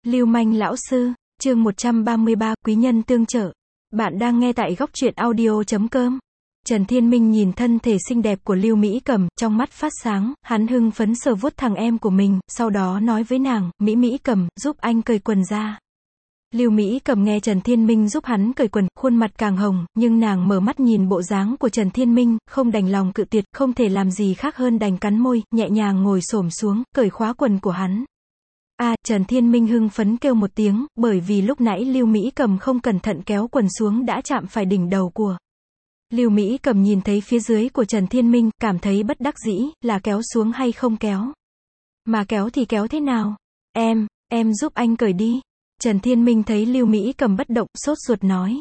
Lưu manh lão sư, chương 133, quý nhân tương trợ. Bạn đang nghe tại góc truyện audio.com. Trần Thiên Minh nhìn thân thể xinh đẹp của Lưu Mỹ Cầm, trong mắt phát sáng, hắn hưng phấn sờ vuốt thằng em của mình, sau đó nói với nàng, Mỹ Cầm, giúp anh cởi quần ra. Lưu Mỹ Cầm nghe Trần Thiên Minh giúp hắn cởi quần, khuôn mặt càng hồng, nhưng nàng mở mắt nhìn bộ dáng của Trần Thiên Minh, không đành lòng cự tuyệt, không thể làm gì khác hơn đành cắn môi, nhẹ nhàng ngồi xổm xuống, cởi khóa quần của hắn. Trần Thiên Minh hưng phấn kêu một tiếng, bởi vì lúc nãy Lưu Mỹ Cầm không cẩn thận kéo quần xuống đã chạm phải đỉnh đầu của. Lưu Mỹ Cầm nhìn thấy phía dưới của Trần Thiên Minh, cảm thấy bất đắc dĩ, là kéo xuống hay không kéo. Mà kéo thì kéo thế nào? Em giúp anh cởi đi. Trần Thiên Minh thấy Lưu Mỹ Cầm bất động, sốt ruột nói.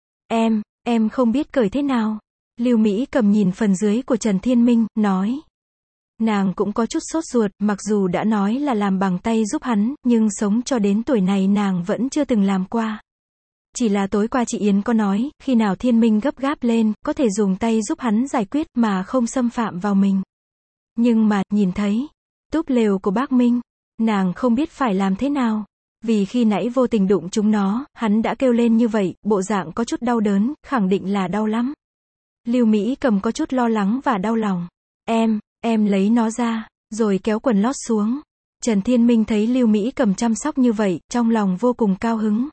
Em không biết cởi thế nào. Lưu Mỹ Cầm nhìn phần dưới của Trần Thiên Minh, nói. Nàng cũng có chút sốt ruột, mặc dù đã nói là làm bằng tay giúp hắn, nhưng sống cho đến tuổi này nàng vẫn chưa từng làm qua. Chỉ là tối qua chị Yến có nói, khi nào Thiên Minh gấp gáp lên, có thể dùng tay giúp hắn giải quyết mà không xâm phạm vào mình. Nhưng mà, nhìn thấy túp lều của bác Minh, nàng không biết phải làm thế nào. Vì khi nãy vô tình đụng chúng nó, hắn đã kêu lên như vậy, bộ dạng có chút đau đớn, khẳng định là đau lắm. Lưu Mỹ Cầm có chút lo lắng và đau lòng. Em lấy nó ra, rồi kéo quần lót xuống. Trần Thiên Minh thấy Lưu Mỹ Cầm chăm sóc như vậy, trong lòng vô cùng cao hứng.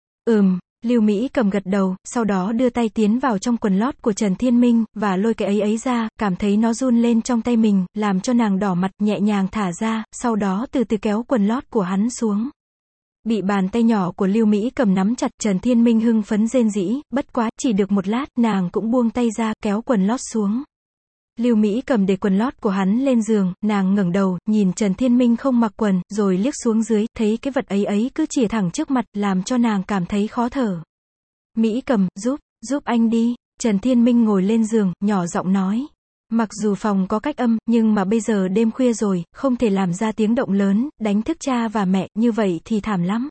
Lưu Mỹ Cầm gật đầu, sau đó đưa tay tiến vào trong quần lót của Trần Thiên Minh, và lôi cái ấy ra, cảm thấy nó run lên trong tay mình, làm cho nàng đỏ mặt, nhẹ nhàng thả ra, sau đó từ từ kéo quần lót của hắn xuống. Bị bàn tay nhỏ của Lưu Mỹ Cầm nắm chặt, Trần Thiên Minh hưng phấn rên rỉ, bất quá, chỉ được một lát, nàng cũng buông tay ra, kéo quần lót xuống. Lưu Mỹ Cầm để quần lót của hắn lên giường, nàng ngẩng đầu, nhìn Trần Thiên Minh không mặc quần, rồi liếc xuống dưới, thấy cái vật ấy cứ chìa thẳng trước mặt, làm cho nàng cảm thấy khó thở. Mỹ Cầm, giúp anh đi. Trần Thiên Minh ngồi lên giường, nhỏ giọng nói. Mặc dù phòng có cách âm, nhưng mà bây giờ đêm khuya rồi, không thể làm ra tiếng động lớn, đánh thức cha và mẹ, như vậy thì thảm lắm.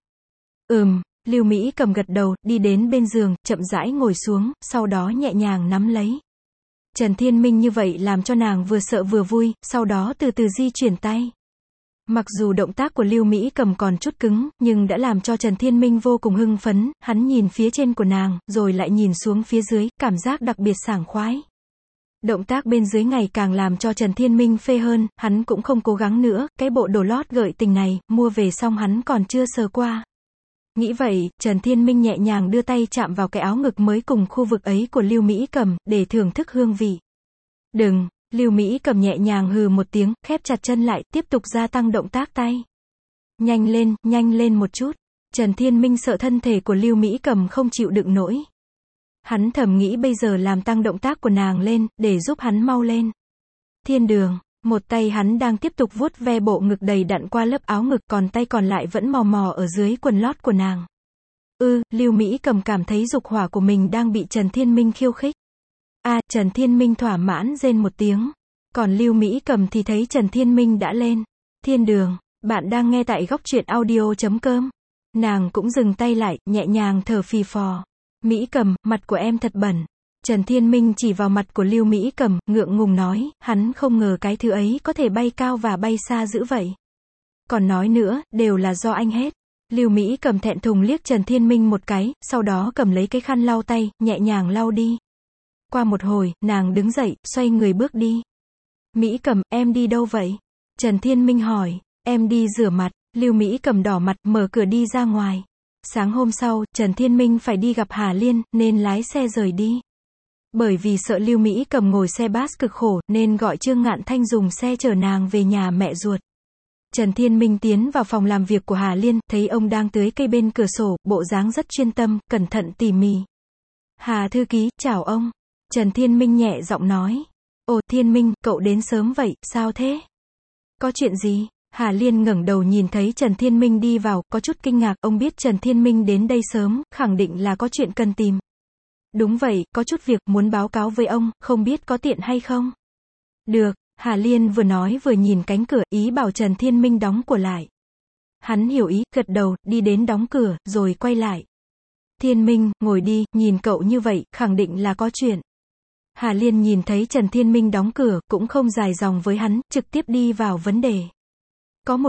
Lưu Mỹ Cầm gật đầu, đi đến bên giường, chậm rãi ngồi xuống, sau đó nhẹ nhàng nắm lấy. Trần Thiên Minh như vậy làm cho nàng vừa sợ vừa vui, sau đó từ từ di chuyển tay. Mặc dù động tác của Lưu Mỹ Cầm còn chút cứng, nhưng đã làm cho Trần Thiên Minh vô cùng hưng phấn, hắn nhìn phía trên của nàng, rồi lại nhìn xuống phía dưới, cảm giác đặc biệt sảng khoái. Động tác bên dưới ngày càng làm cho Trần Thiên Minh phê hơn, hắn cũng không cố gắng nữa, cái bộ đồ lót gợi tình này, mua về xong hắn còn chưa sờ qua. Nghĩ vậy, Trần Thiên Minh nhẹ nhàng đưa tay chạm vào cái áo ngực mới cùng khu vực ấy của Lưu Mỹ Cầm, để thưởng thức hương vị. Đừng, Lưu Mỹ Cầm nhẹ nhàng hừ một tiếng, khép chặt chân lại, tiếp tục gia tăng động tác tay. Nhanh lên một chút. Trần Thiên Minh sợ thân thể của Lưu Mỹ Cầm không chịu đựng nổi. Hắn thầm nghĩ bây giờ làm tăng động tác của nàng lên, để giúp hắn mau lên. Thiên đường, một tay hắn đang tiếp tục vuốt ve bộ ngực đầy đặn qua lớp áo ngực, còn tay còn lại vẫn mò mò ở dưới quần lót của nàng. Lưu Mỹ Cầm cảm thấy dục hỏa của mình đang bị Trần Thiên Minh khiêu khích. Trần Thiên Minh thỏa mãn rên một tiếng. Còn Lưu Mỹ Cầm thì thấy Trần Thiên Minh đã lên. Thiên đường, bạn đang nghe tại góc truyện audio.com. Nàng cũng dừng tay lại, nhẹ nhàng thở phì phò. Mỹ Cầm, mặt của em thật bẩn. Trần Thiên Minh chỉ vào mặt của Lưu Mỹ Cầm, ngượng ngùng nói, hắn không ngờ cái thứ ấy có thể bay cao và bay xa dữ vậy. Còn nói nữa, đều là do anh hết. Lưu Mỹ Cầm thẹn thùng liếc Trần Thiên Minh một cái, sau đó cầm lấy cái khăn lau tay, nhẹ nhàng lau đi. Qua một hồi, nàng đứng dậy, xoay người bước đi. Mỹ Cầm, em đi đâu vậy? Trần Thiên Minh hỏi. Em đi rửa mặt. Lưu Mỹ Cầm đỏ mặt, mở cửa đi ra ngoài. Sáng hôm sau, Trần Thiên Minh phải đi gặp Hà Liên, nên lái xe rời đi. Bởi vì sợ Lưu Mỹ Cầm ngồi xe bus cực khổ, nên gọi Trương Ngạn Thanh dùng xe chở nàng về nhà mẹ ruột. Trần Thiên Minh tiến vào phòng làm việc của Hà Liên, thấy ông đang tưới cây bên cửa sổ, bộ dáng rất chuyên tâm, cẩn thận tỉ mỉ. Hà thư ký, chào ông. Trần Thiên Minh nhẹ giọng nói. Ồ, Thiên Minh, cậu đến sớm vậy, sao thế? Có chuyện gì? Hà Liên ngẩng đầu nhìn thấy Trần Thiên Minh đi vào, có chút kinh ngạc, ông biết Trần Thiên Minh đến đây sớm, khẳng định là có chuyện cần tìm. Đúng vậy, có chút việc, muốn báo cáo với ông, không biết có tiện hay không? Được, Hà Liên vừa nói vừa nhìn cánh cửa, ý bảo Trần Thiên Minh đóng cửa lại. Hắn hiểu ý, gật đầu, đi đến đóng cửa, rồi quay lại. Thiên Minh, ngồi đi, nhìn cậu như vậy, khẳng định là có chuyện. Hà Liên nhìn thấy Trần Thiên Minh đóng cửa, cũng không dài dòng với hắn, trực tiếp đi vào vấn đề. Có một việc,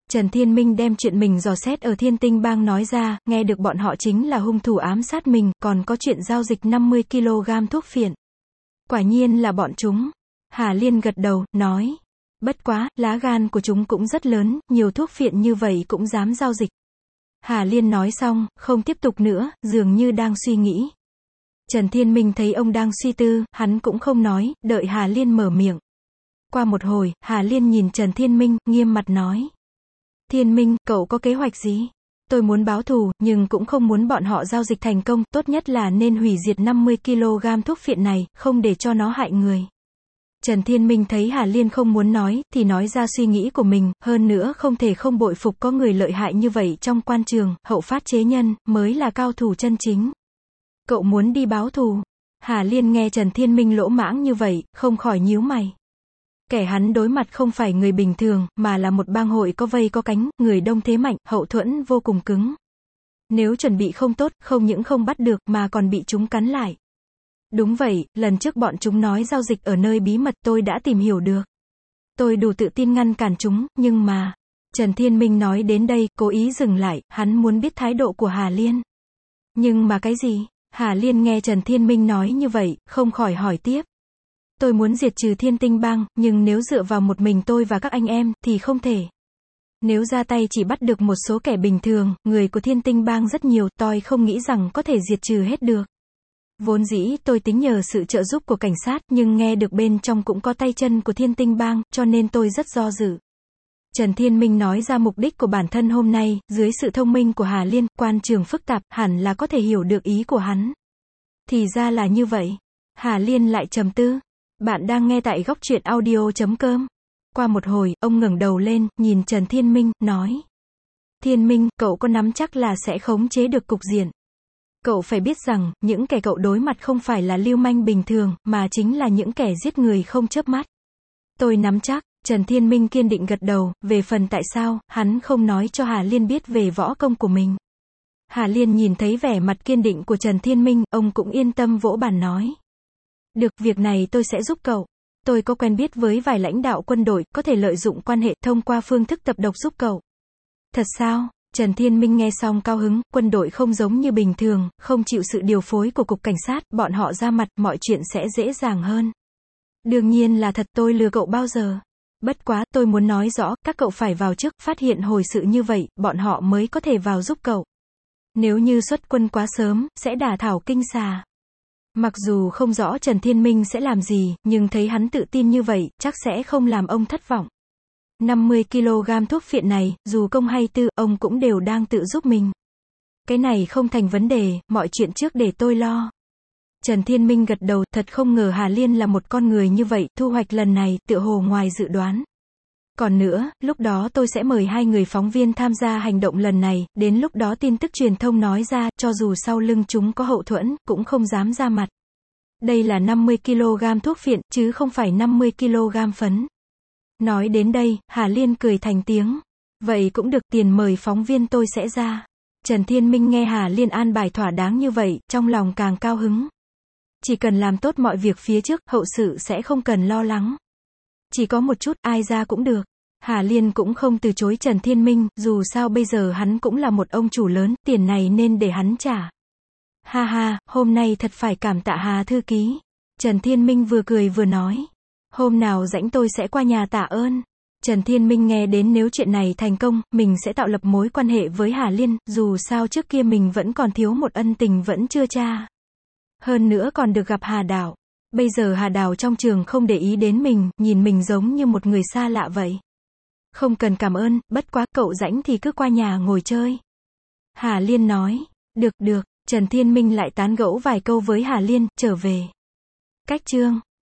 Trần Thiên Minh đem chuyện mình dò xét ở Thiên Tinh Bang nói ra, nghe được bọn họ chính là hung thủ ám sát mình, còn có chuyện giao dịch 50 kg thuốc phiện. Quả nhiên là bọn chúng. Hà Liên gật đầu, nói. Bất quá, lá gan của chúng cũng rất lớn, nhiều thuốc phiện như vậy cũng dám giao dịch. Hà Liên nói xong, không tiếp tục nữa, dường như đang suy nghĩ. Trần Thiên Minh thấy ông đang suy tư, hắn cũng không nói, đợi Hà Liên mở miệng. Qua một hồi, Hà Liên nhìn Trần Thiên Minh, nghiêm mặt nói. Thiên Minh, cậu có kế hoạch gì? Tôi muốn báo thù, nhưng cũng không muốn bọn họ giao dịch thành công, tốt nhất là nên hủy diệt 50 kg thuốc phiện này, không để cho nó hại người. Trần Thiên Minh thấy Hà Liên không muốn nói, thì nói ra suy nghĩ của mình, hơn nữa không thể không bội phục có người lợi hại như vậy trong quan trường, hậu phát chế nhân, mới là cao thủ chân chính. Cậu muốn đi báo thù? Hà Liên nghe Trần Thiên Minh lỗ mãng như vậy, không khỏi nhíu mày. Kẻ hắn đối mặt không phải người bình thường, mà là một bang hội có vây có cánh, người đông thế mạnh, hậu thuẫn vô cùng cứng. Nếu chuẩn bị không tốt, không những không bắt được, mà còn bị chúng cắn lại. Đúng vậy, lần trước bọn chúng nói giao dịch ở nơi bí mật, tôi đã tìm hiểu được. Tôi đủ tự tin ngăn cản chúng, nhưng mà... Trần Thiên Minh nói đến đây, cố ý dừng lại, hắn muốn biết thái độ của Hà Liên. Nhưng mà cái gì? Hà Liên nghe Trần Thiên Minh nói như vậy, không khỏi hỏi tiếp. Tôi muốn diệt trừ Thiên Tinh Bang, nhưng nếu dựa vào một mình tôi và các anh em, thì không thể. Nếu ra tay chỉ bắt được một số kẻ bình thường, người của Thiên Tinh Bang rất nhiều, tôi không nghĩ rằng có thể diệt trừ hết được. Vốn dĩ tôi tính nhờ sự trợ giúp của cảnh sát, nhưng nghe được bên trong cũng có tay chân của Thiên Tinh Bang, cho nên tôi rất do dự. Trần Thiên Minh nói ra mục đích của bản thân hôm nay, dưới sự thông minh của Hà Liên, quan trường phức tạp, hẳn là có thể hiểu được ý của hắn. Thì ra là như vậy. Hà Liên lại trầm tư. Bạn đang nghe tại Góc Truyện Audio.com. Qua một hồi, ông ngẩng đầu lên, nhìn Trần Thiên Minh, nói. Thiên Minh, cậu có nắm chắc là sẽ khống chế được cục diện. Cậu phải biết rằng, những kẻ cậu đối mặt không phải là lưu manh bình thường, mà chính là những kẻ giết người không chớp mắt. Tôi nắm chắc. Trần Thiên Minh kiên định gật đầu, về phần tại sao, hắn không nói cho Hà Liên biết về võ công của mình. Hà Liên nhìn thấy vẻ mặt kiên định của Trần Thiên Minh, ông cũng yên tâm vỗ bàn nói. Được, việc này tôi sẽ giúp cậu. Tôi có quen biết với vài lãnh đạo quân đội, có thể lợi dụng quan hệ thông qua phương thức tập độc giúp cậu. Thật sao? Trần Thiên Minh nghe xong cao hứng, quân đội không giống như bình thường, không chịu sự điều phối của cục cảnh sát, bọn họ ra mặt, mọi chuyện sẽ dễ dàng hơn. Đương nhiên là thật, tôi lừa cậu bao giờ. Bất quá, tôi muốn nói rõ, các cậu phải vào trước, phát hiện hồi sự như vậy, bọn họ mới có thể vào giúp cậu. Nếu như xuất quân quá sớm, sẽ đả thảo kinh xà. Mặc dù không rõ Trần Thiên Minh sẽ làm gì, nhưng thấy hắn tự tin như vậy, chắc sẽ không làm ông thất vọng. 50 kg thuốc phiện này, dù công hay tư, ông cũng đều đang tự giúp mình. Cái này không thành vấn đề, mọi chuyện trước để tôi lo. Trần Thiên Minh gật đầu, thật không ngờ Hà Liên là một con người như vậy, thu hoạch lần này, tựa hồ ngoài dự đoán. Còn nữa, lúc đó tôi sẽ mời 2 người phóng viên tham gia hành động lần này, đến lúc đó tin tức truyền thông nói ra, cho dù sau lưng chúng có hậu thuẫn, cũng không dám ra mặt. Đây là 50 kg thuốc phiện, chứ không phải 50 kg phấn. Nói đến đây, Hà Liên cười thành tiếng. Vậy cũng được, tiền mời phóng viên tôi sẽ ra. Trần Thiên Minh nghe Hà Liên an bài thỏa đáng như vậy, trong lòng càng cao hứng. Chỉ cần làm tốt mọi việc phía trước, hậu sự sẽ không cần lo lắng. Chỉ có một chút, ai ra cũng được. Hà Liên cũng không từ chối Trần Thiên Minh, dù sao bây giờ hắn cũng là một ông chủ lớn, tiền này nên để hắn trả. Ha ha, hôm nay thật phải cảm tạ Hà thư ký. Trần Thiên Minh vừa cười vừa nói. Hôm nào rảnh tôi sẽ qua nhà tạ ơn. Trần Thiên Minh nghe đến nếu chuyện này thành công, mình sẽ tạo lập mối quan hệ với Hà Liên, dù sao trước kia mình vẫn còn thiếu một ân tình vẫn chưa tra. Hơn nữa còn được gặp Hà Đào. Bây giờ Hà Đào trong trường không để ý đến mình, nhìn mình giống như một người xa lạ vậy. Không cần cảm ơn, bất quá, cậu rảnh thì cứ qua nhà ngồi chơi. Hà Liên nói. Được, Trần Thiên Minh lại tán gẫu vài câu với Hà Liên, trở về. Cách chương